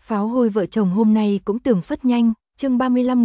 Pháo hôi vợ chồng hôm nay cũng tưởng phất nhanh, chương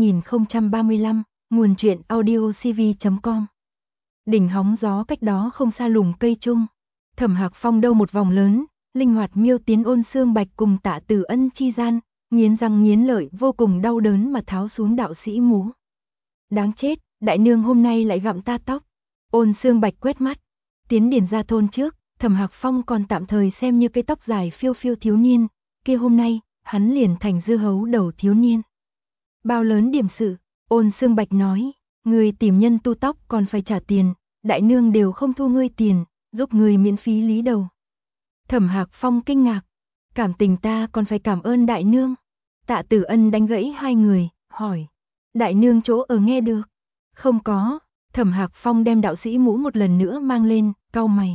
35.035, nguồn truyện audiocv.com. Đỉnh hóng gió cách đó không xa lùm cây chung. Thẩm Hạc Phong đâu một vòng lớn, linh hoạt miêu tiến Ôn Xương Bạch cùng Tạ Tử Ân chi gian, nghiến răng nghiến lợi vô cùng đau đớn mà tháo xuống đạo sĩ mũ. Đáng chết, đại nương hôm nay lại gặm ta tóc. Ôn Xương Bạch quét mắt, tiến điền ra thôn trước, Thẩm Hạc Phong còn tạm thời xem như cây tóc dài phiêu phiêu thiếu niên, kia hôm nay, hắn liền thành dưa hấu đầu thiếu niên. Bao lớn điểm sự, Ôn Xương Bạch nói, người tìm nhân tu tóc còn phải trả tiền, đại nương đều không thu ngươi tiền, giúp người miễn phí lý đầu. Thẩm Hạc Phong kinh ngạc, cảm tình ta còn phải cảm ơn đại nương. Tạ Tử Ân đánh gãy hai người, hỏi, đại nương chỗ ở nghe được? Không có. Thẩm Hạc Phong đem đạo sĩ mũ một lần nữa mang lên, cau mày.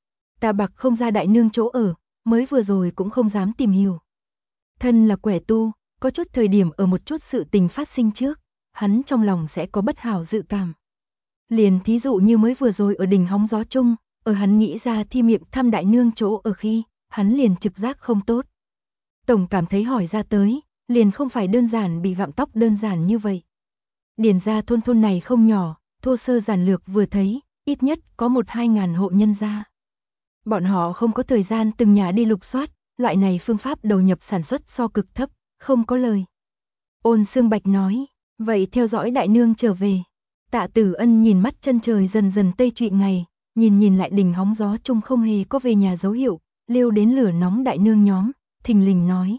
Ta bạc không ra đại nương chỗ ở, mới vừa rồi cũng không dám tìm hiểu. Thân là quẻ tu, có chút thời điểm ở một chút sự tình phát sinh trước, hắn trong lòng sẽ có bất hảo dự cảm. Liền thí dụ như mới vừa rồi ở đỉnh hóng gió chung, ở hắn nghĩ ra thi miệng thăm đại nương chỗ ở khi, hắn liền trực giác không tốt. Tổng cảm thấy hỏi ra tới, liền không phải đơn giản bị gặm tóc đơn giản như vậy. Điền ra thôn này không nhỏ, thô sơ giản lược vừa thấy, ít nhất có 1-2 ngàn hộ nhân gia. Bọn họ không có thời gian từng nhà đi lục soát, loại này phương pháp đầu nhập sản xuất so cực thấp, không có lời. Ôn Xương Bạch nói, vậy theo dõi đại nương trở về. Tạ Tử Ân nhìn mắt chân trời dần dần tây trụy ngày, nhìn lại đỉnh hóng gió chung không hề có về nhà dấu hiệu, liêu đến lửa nóng đại nương nhóm, thình lình nói.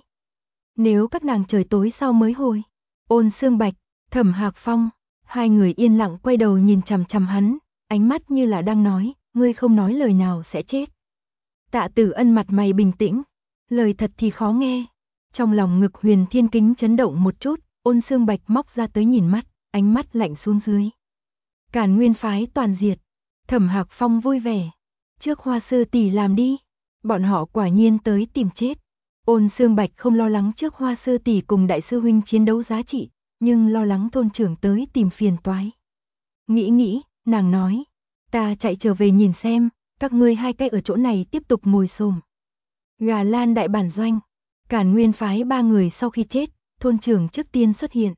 Nếu các nàng trời tối sau mới hồi. Ôn Xương Bạch, Thẩm Hạc Phong, hai người yên lặng quay đầu nhìn chằm chằm hắn, ánh mắt như là đang nói, ngươi không nói lời nào sẽ chết. Tạ Tử Ân mặt mày bình tĩnh, lời thật thì khó nghe. Trong lòng ngực Huyền Thiên Kính chấn động một chút, Ôn Xương Bạch móc ra tới nhìn mắt, ánh mắt lạnh xuống dưới. Càn Nguyên phái toàn diệt. Thẩm Hạc Phong vui vẻ. Trước Hoa Sư tỷ làm đi. Bọn họ quả nhiên tới tìm chết. Ôn Xương Bạch không lo lắng trước Hoa Sư tỷ cùng đại sư huynh chiến đấu giá trị, nhưng lo lắng thôn trưởng tới tìm phiền toái. Nghĩ, nàng nói, ta chạy trở về nhìn xem, các ngươi hai cái ở chỗ này tiếp tục ngồi xổm. Gà Lan đại bản doanh, Càn Nguyên phái 3 người sau khi chết, thôn trưởng trước tiên xuất hiện.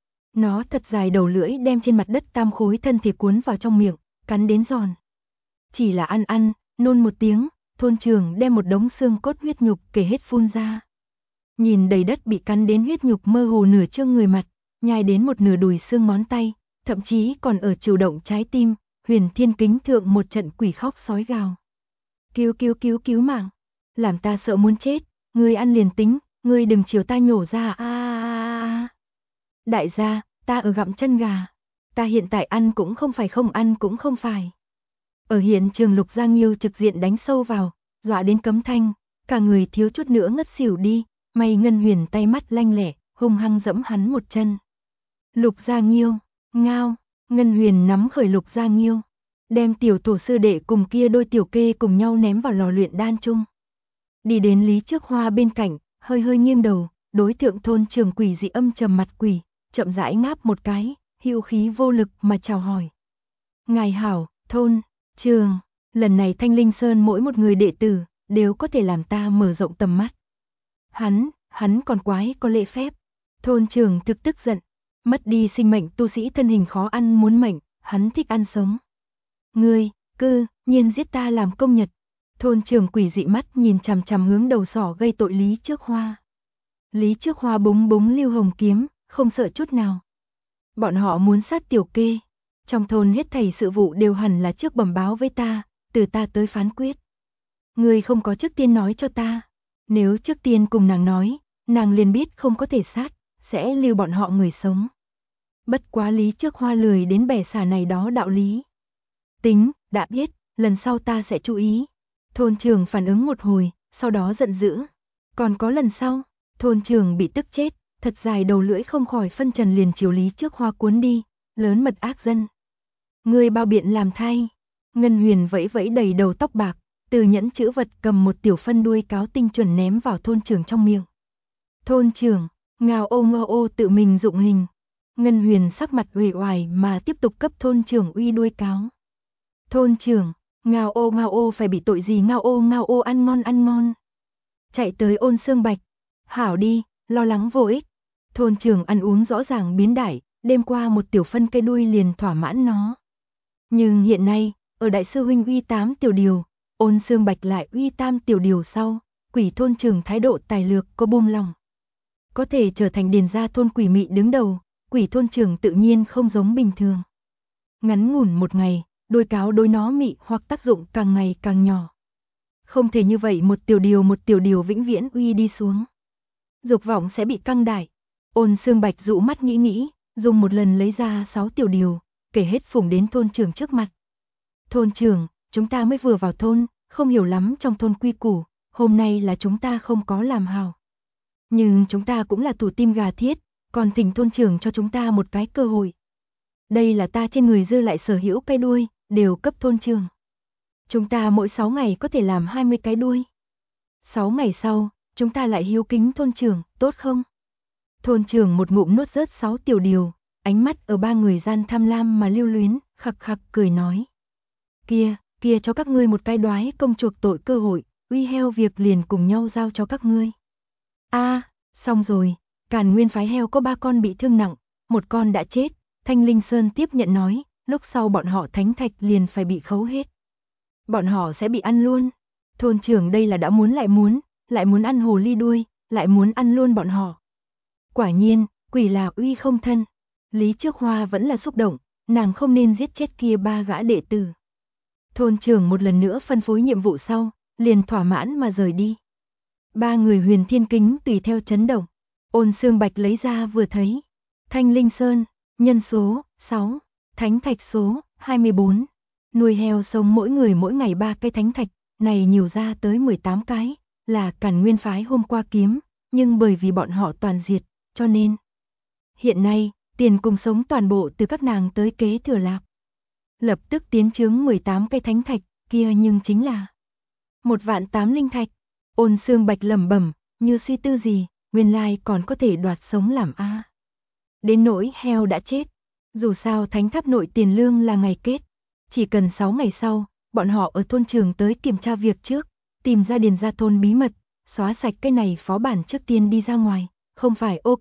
Nó thật dài đầu lưỡi đem trên mặt đất tam khối thân thể cuốn vào trong miệng, cắn đến giòn. Chỉ là ăn, nôn một tiếng, thôn trưởng đem một đống xương cốt huyết nhục kể hết phun ra. Nhìn đầy đất bị cắn đến huyết nhục mơ hồ nửa trương người mặt, nhai đến một nửa đùi xương ngón tay, thậm chí còn ở chịu động trái tim, Huyền Thiên Kính thượng một trận quỷ khóc sói gào. Cứu mạng, làm ta sợ muốn chết, ngươi ăn liền tính, ngươi đừng chiều ta nhổ ra a. Đại gia, ta ở gặm chân gà, ta hiện tại ăn cũng không phải không ăn cũng không phải. Ở hiện trường Lục Gia Nghiêu trực diện đánh sâu vào, dọa đến cấm thanh, cả người thiếu chút nữa ngất xỉu đi, may Ngân Huyền tay mắt lanh lẹ, hung hăng dẫm hắn một chân. Lục Gia Nghiêu, ngao, Ngân Huyền nắm khởi Lục Gia Nghiêu, đem tiểu tổ sư đệ cùng kia đôi tiểu kê cùng nhau ném vào lò luyện đan chung. Đi đến Lý Trước Hoa bên cạnh, hơi nghiêng đầu, đối tượng thôn trưởng quỷ dị âm trầm mặt quỷ, chậm rãi ngáp một cái, hữu khí vô lực mà chào hỏi. Ngài hảo, thôn, trường, lần này Thanh Linh Sơn mỗi một người đệ tử, đều có thể làm ta mở rộng tầm mắt. Hắn còn quái có lễ phép. Thôn trưởng thực tức giận, mất đi sinh mệnh tu sĩ thân hình khó ăn muốn mệnh, hắn thích ăn sống. Ngươi, nhiên giết ta làm công nhật. Thôn trưởng quỷ dị mắt nhìn chằm chằm hướng đầu sỏ gây tội Lý Trước Hoa. Lý Trước Hoa búng lưu hồng kiếm, không sợ chút nào. Bọn họ muốn sát tiểu kê. Trong thôn hết thảy sự vụ đều hẳn là trước bẩm báo với ta, từ ta tới phán quyết. Ngươi không có trước tiên nói cho ta. Nếu trước tiên cùng nàng nói, nàng liền biết không có thể sát, sẽ lưu bọn họ người sống. Bất quá Lý Trước Hoa lười đến bẻ xả này đó đạo lý. Tính, đã biết, lần sau ta sẽ chú ý. Thôn trưởng phản ứng một hồi, sau đó giận dữ. Còn có lần sau, thôn trưởng bị tức chết, thật dài đầu lưỡi không khỏi phân trần liền chiều Lý Trước Hoa cuốn đi, lớn mật ác dân. Người bao biện làm thay. Ngân Huyền vẫy đầy đầu tóc bạc, từ nhẫn chữ vật cầm một tiểu phân đuôi cáo tinh chuẩn ném vào thôn trưởng trong miệng. Thôn trưởng, ngao ô tự mình dụng hình. Ngân Huyền sắc mặt uể oải mà tiếp tục cấp thôn trưởng uy đuôi cáo. Thôn trưởng, ngao ô phải bị tội gì ngao ô ăn ngon. Chạy tới Ôn Xương Bạch. Hảo đi, lo lắng vô ích. Thôn trưởng ăn uống rõ ràng biến đại, đêm qua một tiểu phân cây đuôi liền thỏa mãn nó. Nhưng hiện nay, ở đại sư huynh uy 8 tiểu điều, Ôn Xương Bạch lại uy tam tiểu điều sau, Quỷ thôn trưởng thái độ tài lược có buông lòng. Có thể trở thành điền gia thôn quỷ mị đứng đầu, Quỷ thôn trưởng tự nhiên không giống bình thường. Ngắn ngủn một ngày, đôi cáo đối nó mị hoặc tác dụng càng ngày càng nhỏ. Không thể như vậy một tiểu điều vĩnh viễn uy đi xuống. Dục vọng sẽ bị căng đại. Ôn Xương Bạch dụ mắt nghĩ, dùng một lần lấy ra 6 tiểu điều, kể hết phủng đến thôn trưởng trước mặt. Thôn trưởng, chúng ta mới vừa vào thôn, không hiểu lắm trong thôn quy củ, hôm nay là chúng ta không có làm hào. Nhưng chúng ta cũng là thủ tim gà thiết, còn thỉnh thôn trưởng cho chúng ta một cái cơ hội. Đây là ta trên người dư lại sở hữu cái đuôi, đều cấp thôn trưởng. Chúng ta mỗi 6 ngày có thể làm 20 cái đuôi. 6 ngày sau, chúng ta lại hiếu kính thôn trưởng, tốt không? Thôn trưởng một ngụm nuốt rớt 6 tiểu điều, ánh mắt ở ba người gian tham lam mà lưu luyến, khặc khặc cười nói. Kia cho các ngươi một cái đoái công chuộc tội cơ hội, uy heo việc liền cùng nhau giao cho các ngươi. Xong rồi, Càn Nguyên phái heo có 3 con bị thương nặng, một con đã chết, Thanh Linh Sơn tiếp nhận nói, lúc sau bọn họ thánh thạch liền phải bị khấu hết. Bọn họ sẽ bị ăn luôn. Thôn trưởng đây là đã muốn lại muốn ăn hồ ly đuôi, lại muốn ăn luôn bọn họ. Quả nhiên, quỷ là uy không thân. Lý Trước Hoa vẫn là xúc động, nàng không nên giết chết kia 3 gã đệ tử. Thôn trưởng một lần nữa phân phối nhiệm vụ sau, liền thỏa mãn mà rời đi. 3 người Huyền Thiên Kính tùy theo chấn động. Ôn Xương Bạch lấy ra vừa thấy. Thanh Linh Sơn, nhân số 6, thánh thạch số 24. Nuôi heo sống mỗi người mỗi ngày 3 cái thánh thạch, này nhiều ra tới 18 cái, là Càn Nguyên phái hôm qua kiếm, nhưng bởi vì bọn họ toàn diệt, cho nên hiện nay, tiền cùng sống toàn bộ từ các nàng tới kế thừa lạc. Lập tức tiến chướng 18 cái thánh thạch, kia nhưng chính là 1.800.000 linh thạch. Ôn Xương Bạch lẩm bẩm, như suy tư gì, nguyên lai còn có thể đoạt sống làm a. Đến nỗi heo đã chết, dù sao thánh tháp nội tiền lương là ngày kết, chỉ cần 6 ngày sau, bọn họ ở thôn trường tới kiểm tra việc trước, tìm ra điền gia thôn bí mật, xóa sạch cái này phó bản trước tiên đi ra ngoài, không phải ok.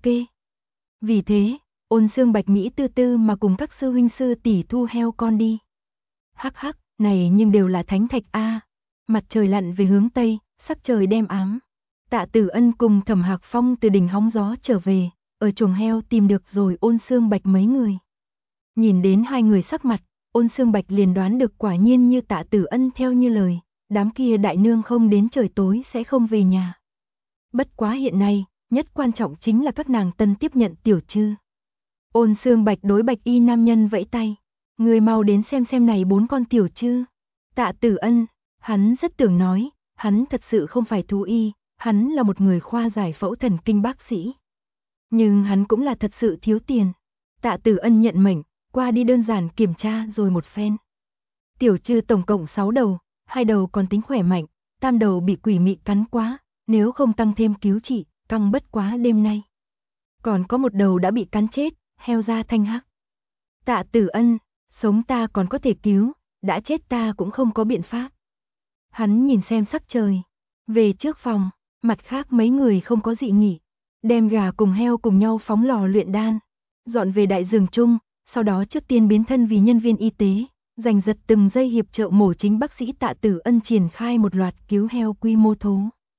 Vì thế, Ôn Xương Bạch Mỹ tư tư mà cùng các sư huynh sư tỷ thu heo con đi. Hắc hắc, này nhưng đều là thánh thạch a. Mặt trời lặn về hướng tây, sắc trời đêm ám. Tạ Tử Ân cùng Thẩm Hạc Phong từ đỉnh hóng gió trở về, ở chuồng heo tìm được rồi Ôn Xương Bạch mấy người. Nhìn đến hai người sắc mặt, Ôn Xương Bạch liền đoán được quả nhiên như Tạ Tử Ân theo như lời, đám kia đại nương không đến trời tối sẽ không về nhà. Bất quá hiện nay, nhất quan trọng chính là các nàng tân tiếp nhận tiểu trư. Ôn Xương Bạch đối bạch y nam nhân vẫy tay, người mau đến xem này 4 con tiểu trư. Tạ Tử Ân, hắn rất tưởng nói, hắn thật sự không phải thú y, hắn là một người khoa giải phẫu thần kinh bác sĩ. Nhưng hắn cũng là thật sự thiếu tiền. Tạ Tử Ân nhận mệnh, qua đi đơn giản kiểm tra rồi một phen. Tiểu trư tổng cộng 6 đầu, 2 đầu còn tính khỏe mạnh, tam đầu bị quỷ mị cắn quá, nếu không tăng thêm cứu trị, căng bất quá đêm nay. Còn có một đầu đã bị cắn chết, heo da thanh hắc. Tạ Tử Ân, sống ta còn có thể cứu, đã chết ta cũng không có biện pháp. Hắn nhìn xem sắc trời, về trước phòng, mặt khác mấy người không có dị nghị, đem gà cùng heo cùng nhau phóng lò luyện đan, dọn về đại giường chung, sau đó trước tiên biến thân vì nhân viên y tế, giành giật từng giây hiệp trợ mổ chính bác sĩ Tạ Tử Ân triển khai một loạt cứu heo quy mô thố.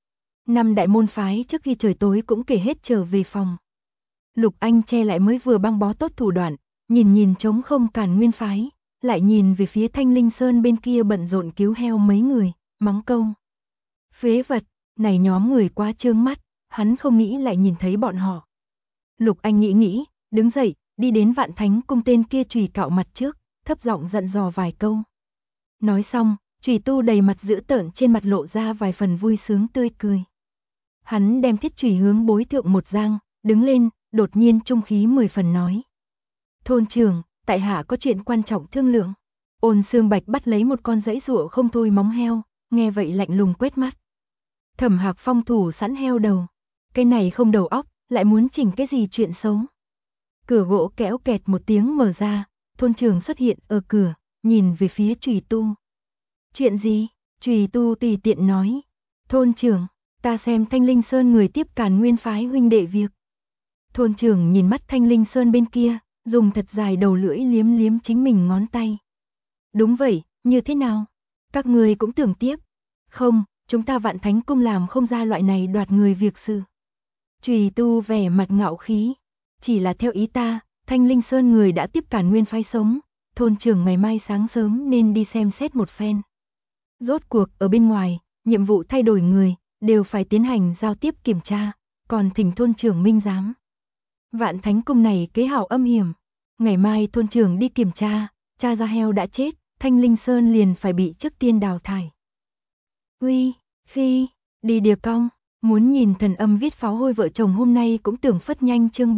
5 đại môn phái trước khi trời tối cũng kể hết trở về phòng. Lục Anh che lại mới vừa băng bó tốt thủ đoạn, nhìn trống không Càn Nguyên phái, lại nhìn về phía Thanh Linh Sơn bên kia bận rộn cứu heo mấy người, mắng câu. Phế vật, này nhóm người quá trương mắt, hắn không nghĩ lại nhìn thấy bọn họ. Lục Anh nghĩ, đứng dậy, đi đến Vạn Thánh cung tên kia chùy cạo mặt trước, thấp giọng dặn dò vài câu. Nói xong, chùy tu đầy mặt dữ tợn trên mặt lộ ra vài phần vui sướng tươi cười. Hắn đem thiết chùy hướng bối thượng một giang, đứng lên, đột nhiên trung khí 10 phần nói. Thôn trưởng, tại hạ có chuyện quan trọng thương lượng. Ôn Xương Bạch bắt lấy một con giãy giụa không thôi móng heo, nghe vậy lạnh lùng quét mắt. Thẩm Hạc Phong thủ sẵn heo đầu, cái này không đầu óc, lại muốn chỉnh cái gì chuyện xấu. Cửa gỗ kéo kẹt một tiếng mở ra, thôn trưởng xuất hiện ở cửa, nhìn về phía chùy tu. Chuyện gì? Chùy tu tùy tiện nói. Thôn trưởng, Ta xem Thanh Linh Sơn người tiếp Càn Nguyên phái huynh đệ việc. Thôn trưởng nhìn mắt Thanh Linh Sơn bên kia, dùng thật dài đầu lưỡi liếm liếm chính mình ngón tay. Đúng vậy, như thế nào? Các người cũng tưởng tiếp. Không, chúng ta Vạn Thánh Cung làm không ra loại này đoạt người việc sự. Trùy Tu vẻ mặt ngạo khí. Chỉ là theo ý ta, Thanh Linh Sơn người đã tiếp Càn Nguyên phái sống, thôn trưởng ngày mai sáng sớm nên đi xem xét một phen. Rốt cuộc ở bên ngoài, nhiệm vụ thay đổi người, đều phải tiến hành giao tiếp kiểm tra, còn thỉnh thôn trưởng minh giám. Vạn Thánh Cung này kế hảo âm hiểm, ngày mai thôn trưởng đi kiểm tra, cha ra heo đã chết, Thanh Linh Sơn liền phải bị trước tiên đào thải. Uy, khi, đi Địa Cong, muốn nhìn Thần Âm viết pháo hôi vợ chồng hôm nay cũng tưởng phất nhanh chương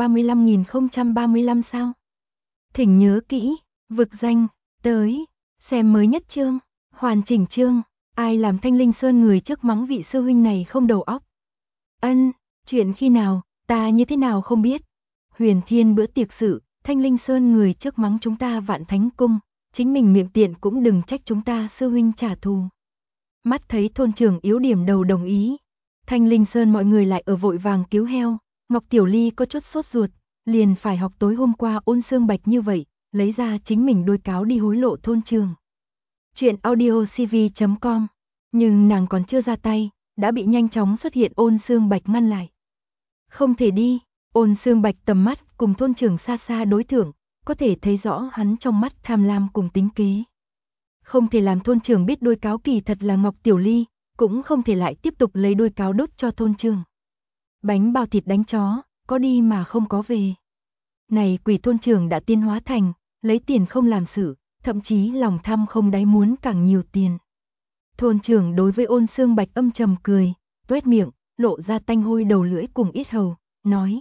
35.035 sao. Thỉnh nhớ kỹ, vực danh, tới, xem mới nhất chương, hoàn chỉnh chương, ai làm Thanh Linh Sơn người trước mắng vị sư huynh này không đầu óc. Ân, chuyện khi nào, ta như thế nào không biết. Huyền Thiên bữa tiệc sự, Thanh Linh Sơn người trước mắng chúng ta Vạn Thánh Cung, chính mình miệng tiện cũng đừng trách chúng ta sư huynh trả thù. Mắt thấy thôn trưởng yếu điểm đầu đồng ý. Thanh Linh Sơn mọi người lại ở vội vàng cứu heo, Ngọc Tiểu Ly có chút sốt ruột, liền phải học tối hôm qua Ôn Xương Bạch như vậy, lấy ra chính mình đôi cáo đi hối lộ thôn trưởng. Chuyện audiocv.com, nhưng nàng còn chưa ra tay, đã bị nhanh chóng xuất hiện Ôn Xương Bạch ngăn lại. Không thể đi, Ôn Xương Bạch tầm mắt cùng thôn trưởng xa xa đối thượng, có thể thấy rõ hắn trong mắt tham lam cùng tính kế. Không thể làm thôn trưởng biết đôi cáo kỳ thật là Ngọc Tiểu Ly, cũng không thể lại tiếp tục lấy đôi cáo đốt cho thôn trưởng. Bánh bao thịt đánh chó, có đi mà không có về. Này quỷ thôn trưởng đã tiên hóa thành, lấy tiền không làm sự, thậm chí lòng tham không đáy muốn càng nhiều tiền. Thôn trưởng đối với Ôn Xương Bạch âm trầm cười, tuét miệng, lộ ra tanh hôi đầu lưỡi cùng ít hầu, nói.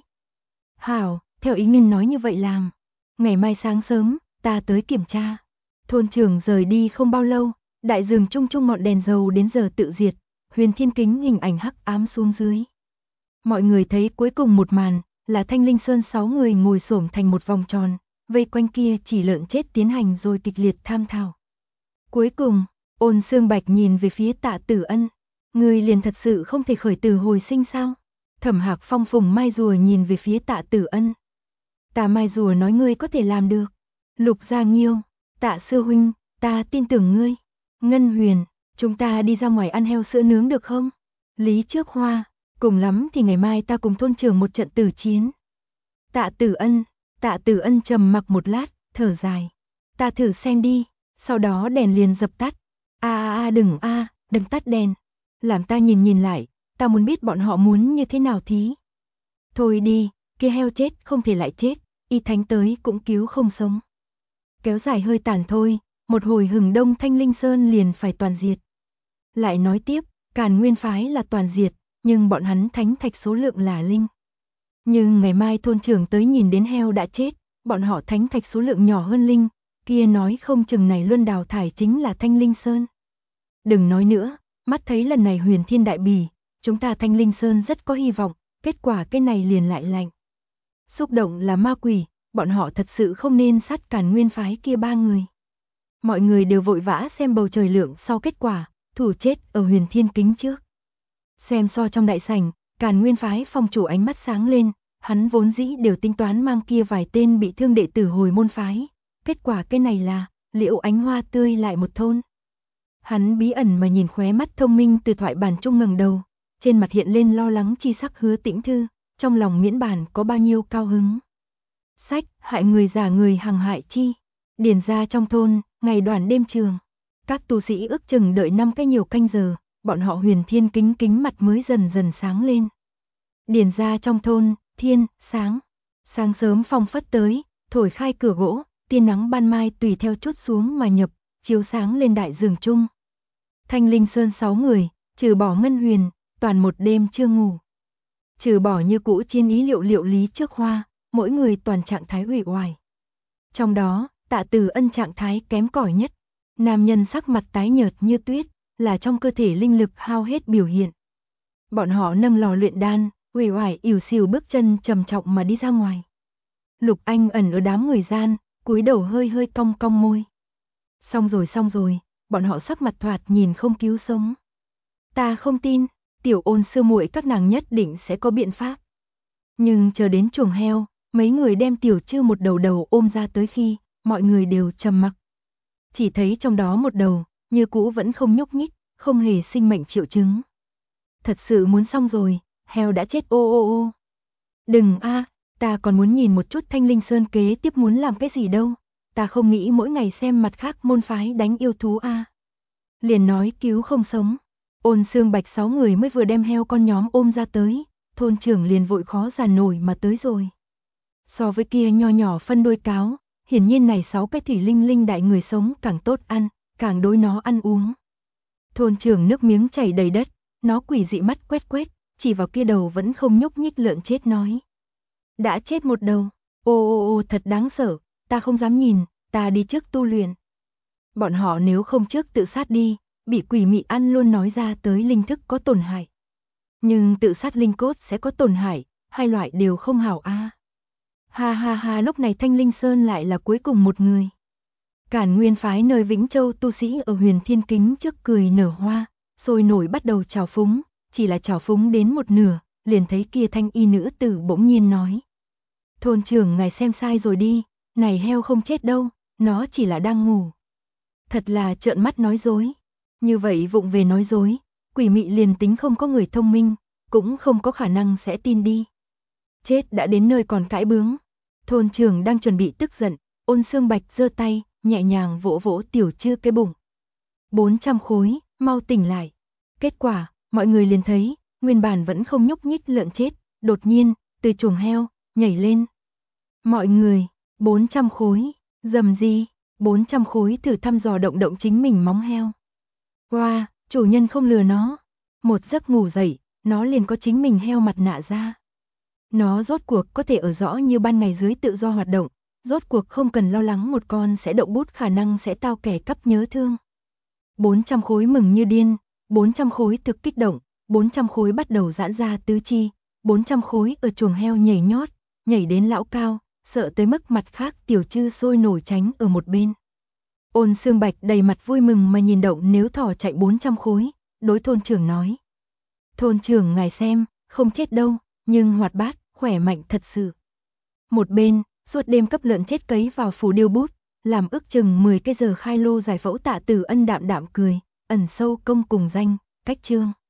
Hảo, theo ý ngươi nói như vậy làm. Ngày mai sáng sớm, ta tới kiểm tra. Thôn trưởng rời đi không bao lâu, đại rừng chung chung ngọn đèn dầu đến giờ tự diệt, Huyền Thiên Kính hình ảnh hắc ám xuống dưới. Mọi người thấy cuối cùng một màn, là Thanh Linh Sơn 6 người ngồi xổm thành một vòng tròn, vây quanh kia chỉ lợn chết tiến hành rồi kịch liệt tham thảo. Cuối cùng, Ôn Xương Bạch nhìn về phía Tạ Tử Ân, người liền thật sự không thể khởi tử hồi sinh sao? Thẩm Hạc Phong phùng mai rùa nhìn về phía Tạ Tử Ân. Tạ mai rùa nói ngươi có thể làm được. Lục Gia Nghiêu, Tạ sư huynh, ta tin tưởng ngươi. Ngân Huyền, chúng ta đi ra ngoài ăn heo sữa nướng được không? Lý Trước Hoa, cùng lắm thì ngày mai ta cùng thôn trưởng một trận tử chiến. Tạ Tử Ân trầm mặc một lát, thở dài. Ta thử xem đi, sau đó đèn liền dập tắt. Đừng tắt đèn. Làm ta nhìn lại, ta muốn biết bọn họ muốn như thế nào thí. Thôi đi, kia heo chết không thể lại chết, y thánh tới cũng cứu không sống. Kéo dài hơi tàn thôi, một hồi hừng đông Thanh Linh Sơn liền phải toàn diệt. Lại nói tiếp, Càn Nguyên phái là toàn diệt, nhưng bọn hắn thánh thạch số lượng là linh. Nhưng ngày mai thôn trưởng tới nhìn đến heo đã chết, bọn họ thánh thạch số lượng nhỏ hơn linh, kia nói không chừng này luân đào thải chính là Thanh Linh Sơn. Đừng nói nữa, mắt thấy lần này Huyền Thiên đại bỉ, chúng ta Thanh Linh Sơn rất có hy vọng, kết quả cái này liền lại lạnh. Xúc động là ma quỷ, bọn họ thật sự không nên sát Càn Nguyên phái kia 3 người. Mọi người đều vội vã xem bầu trời lượng sau kết quả, thủ chết ở Huyền Thiên kính trước. Xem so trong đại sảnh, Càn Nguyên phái phong chủ ánh mắt sáng lên, hắn vốn dĩ đều tính toán mang kia vài tên bị thương đệ tử hồi môn phái. Kết quả cái này là, Liễu Ánh Hoa tươi lại một thôn. Hắn bí ẩn mà nhìn khóe mắt thông minh từ thoại bản trung ngẩng đầu, trên mặt hiện lên lo lắng chi sắc Hứa Tĩnh Thư, trong lòng miễn bản có bao nhiêu cao hứng. Sách, hại người giả người hằng hại chi. Điền ra trong thôn, ngày đoàn đêm trường. Các tu sĩ ước chừng đợi 5 cái nhiều canh giờ, bọn họ Huyền Thiên kính mặt mới dần dần sáng lên. Điền ra trong thôn, thiên, sáng. Sáng sớm phong phất tới, thổi khai cửa gỗ, tia nắng ban mai tùy theo chút xuống mà nhập, chiếu sáng lên đại rừng chung. Thanh Linh Sơn 6 người, trừ bỏ Ngân Huyền, toàn một đêm chưa ngủ. Trừ bỏ như cũ chiến ý liệu Lý Trước Hoa, mỗi người toàn trạng thái uể oải. Trong đó, Tạ Tử Ân trạng thái kém cỏi nhất. Nam nhân sắc mặt tái nhợt như tuyết, là trong cơ thể linh lực hao hết biểu hiện. Bọn họ nâng lò luyện đan, uể oải ỉu xìu bước chân trầm trọng mà đi ra ngoài. Lục Anh ẩn ở đám người gian, cúi đầu hơi cong cong môi. Xong rồi, bọn họ sắc mặt thoạt nhìn không cứu sống. Ta không tin, Tiểu Ôn sư muội các nàng nhất định sẽ có biện pháp. Nhưng chờ đến chuồng heo, mấy người đem Tiểu Trư một đầu đầu ôm ra tới khi, mọi người đều trầm mặc. Chỉ thấy trong đó một đầu, như cũ vẫn không nhúc nhích, không hề sinh mệnh triệu chứng. Thật sự muốn xong rồi, heo đã chết ô ô ô. Đừng a, ta còn muốn nhìn một chút Thanh Linh Sơn kế tiếp muốn làm cái gì đâu. Ta không nghĩ mỗi ngày xem mặt khác môn phái đánh yêu thú a. Liền nói cứu không sống. Ôn Xương Bạch 6 người mới vừa đem heo con nhóm ôm ra tới, thôn trưởng liền vội khó giàn nổi mà tới rồi. So với kia nho nhỏ phân đuôi cáo, hiển nhiên này 6 cái thủy linh linh đại người sống càng tốt ăn, càng đối nó ăn uống. Thôn trưởng nước miếng chảy đầy đất, nó quỷ dị mắt quét quét, chỉ vào kia đầu vẫn không nhúc nhích lợn chết nói. Đã chết một đầu, ô thật đáng sợ, ta không dám nhìn, ta đi trước tu luyện. Bọn họ nếu không trước tự sát đi, bị quỷ mị ăn luôn nói ra tới linh thức có tổn hại. Nhưng tự sát linh cốt sẽ có tổn hại, hai loại đều không hảo a. Ha ha ha, lúc này Thanh Linh Sơn lại là cuối cùng một người. Cản Nguyên phái nơi Vĩnh Châu tu sĩ ở Huyền Thiên Kính trước cười nở hoa, sôi nổi bắt đầu chào phúng, chỉ là chào phúng đến một nửa, liền thấy kia thanh y nữ tử bỗng nhiên nói. Thôn trưởng ngài xem sai rồi đi, này heo không chết đâu, nó chỉ là đang ngủ. Thật là trợn mắt nói dối. Như vậy vụng về nói dối, quỷ mị liền tính không có người thông minh, cũng không có khả năng sẽ tin đi. Chết đã đến nơi còn cãi bướng. Thôn trưởng đang chuẩn bị tức giận, Ôn Xương Bạch giơ tay, nhẹ nhàng vỗ vỗ Tiểu Trư cái bụng. 400 khối, mau tỉnh lại. Kết quả, mọi người liền thấy, nguyên bản vẫn không nhúc nhích lợn chết, đột nhiên, từ chuồng heo, nhảy lên. Mọi người, 400 khối, dầm gì, 400 khối thử thăm dò động động chính mình móng heo. Wow, chủ nhân không lừa nó. Một giấc ngủ dậy, nó liền có chính mình heo mặt nạ ra. Nó rốt cuộc có thể ở rõ như ban ngày dưới tự do hoạt động, rốt cuộc không cần lo lắng một con sẽ động bút khả năng sẽ tao kẻ cắp nhớ thương. 400 khối mừng như điên, 400 khối thực kích động, 400 khối bắt đầu giãn ra tứ chi, 400 khối ở chuồng heo nhảy nhót, nhảy đến lão cao, sợ tới mức mặt khác Tiểu Trư sôi nổi tránh ở một bên. Ôn Xương Bạch đầy mặt vui mừng mà nhìn động nếu thỏ chạy 400 khối, đối thôn trưởng nói. Thôn trưởng ngài xem, không chết đâu, nhưng hoạt bát, khỏe mạnh thật sự. Một bên, suốt đêm cấp lợn chết cấy vào phù điêu bút, làm ước chừng 10 cái giờ khai lô giải phẫu Tạ Tử Ân đạm đạm cười, ẩn sâu công cùng danh, cách chương.